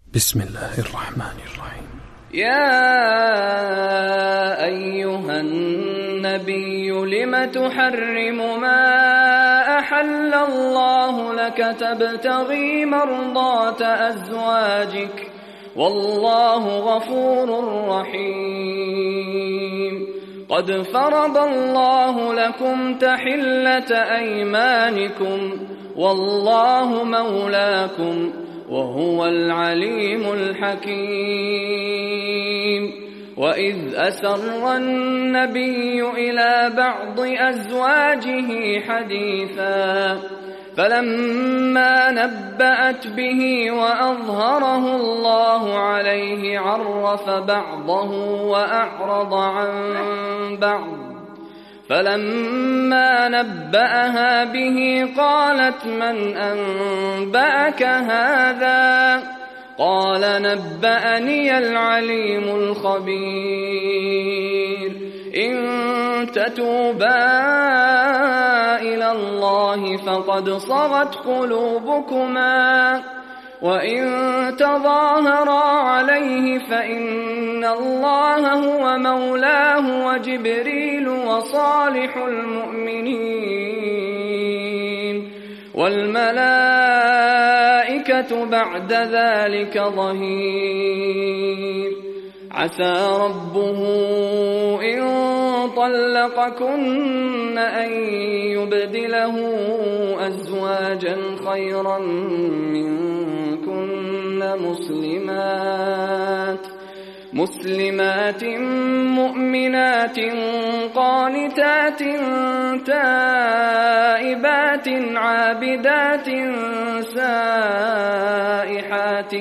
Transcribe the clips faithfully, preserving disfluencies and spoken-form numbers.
بسم الله الرحمن الرحيم. يا أيها النبي لم تحرم ما أحل الله لك تبتغي مرضات أزواجك والله غفور رحيم. قد فرض الله لكم تحلة أيمانكم والله مولاكم وهو العليم الحكيم. وإذ أسر النبي إلى بعض أزواجه حديثا فلما نبأت به وأظهره الله عليه عرف بعضه وأعرض عن بعض. فلما نبأها به قالت من أنبأك هذا؟ قال نبأني العليم الخبير. إن تتوبا إلى الله فقد صغت قلوبكما وإن تظاهرا عليه فإن الله هو مولاه وجبريل وصالح المؤمنين والملائكة بعد ذلك ظهير. عسى ربه إن طلقكن أن يبدله أزواجا خيرا منكن مسلمات مسلمات مؤمنات قانتات تائبات عابدات سائحات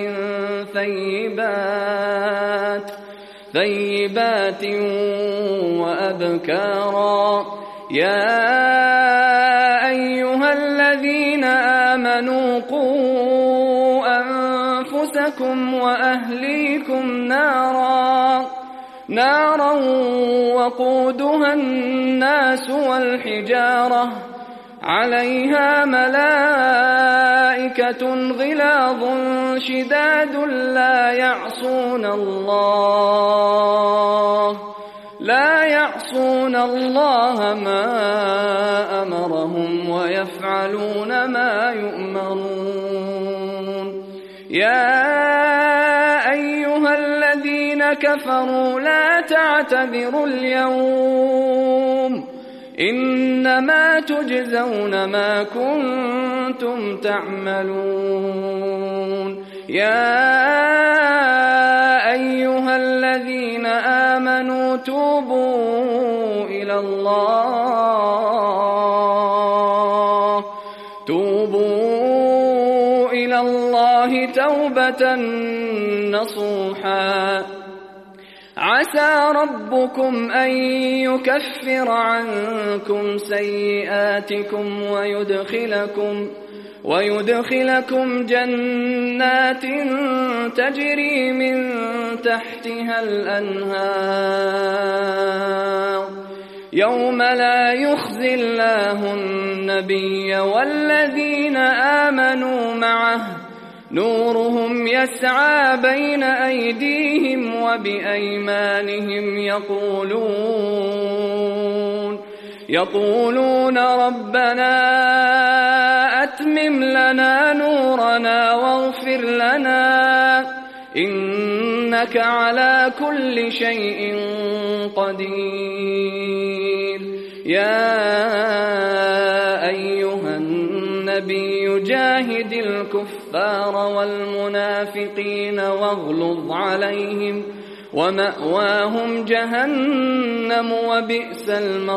ثيبات ثيبات وأبكارا. يا أيها الذين آمنوا قوا أنفسكم وأهليكم نارا نارا وقودها الناس والحجارة عليها ملائكة غلاظ شداد لا يعصون الله لا يعصون الله ما أمرهم ويفعلون ما يؤمرون. يا أيها الذين كفروا لا تعتذروا اليوم إنما تجزون ما كنتم تعملون. يا أيها الذين آمنوا توبوا إلى الله توبوا إلى الله توبة نصوحا. عسى ربكم أن يكفر عنكم سيئاتكم ويدخلكم ويدخلكم جنات تجري من تحتها الأنهار يوم لا يخزي الله النبي والذين آمنوا معه نورهم يسعى بين أيديهم وبأيمانهم يقولون يقولون ربنا أتمم لنا نورنا واغفر لنا إنك على كل شيء قدير. يا أيها النبي جاهد الكفار والمنافقين واغلظ عليهم ومأواهم جهنم وبئس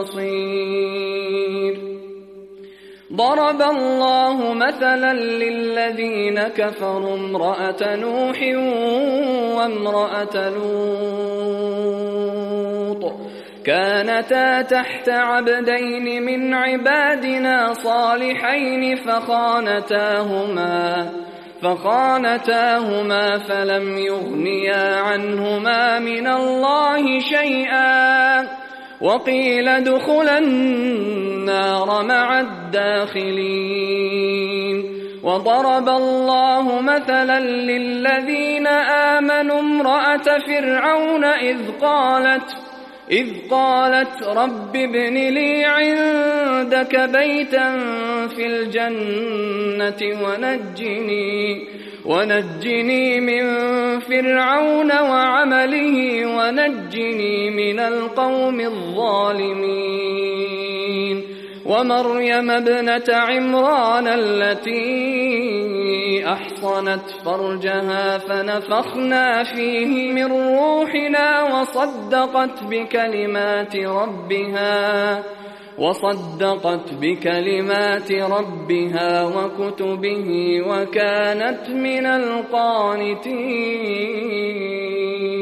المصير. ضرب الله مثلا للذين كفروا امرأة نوح وامرأة لوط كانتا تحت عبدين من عبادنا صالحين فخانتاهما فخانتاهما فلم يغنيا عنهما من الله شيئا وقيل ادخلا النار مع الداخلين. وضرب الله مثلا للذين آمنوا امرأة فرعون إذ قالت إذ قالت رب ابن لي عندك بيتا في الجنة ونجني ونجني من فرعون وعمله ونجني من القوم الظالمين ومريم ابنة عمران التي أحصنت فرجها فنفخنا فيه من روحنا وصدقت بكلمات ربها وصدقت بكلمات ربها وكتبه وكانت من القانتين.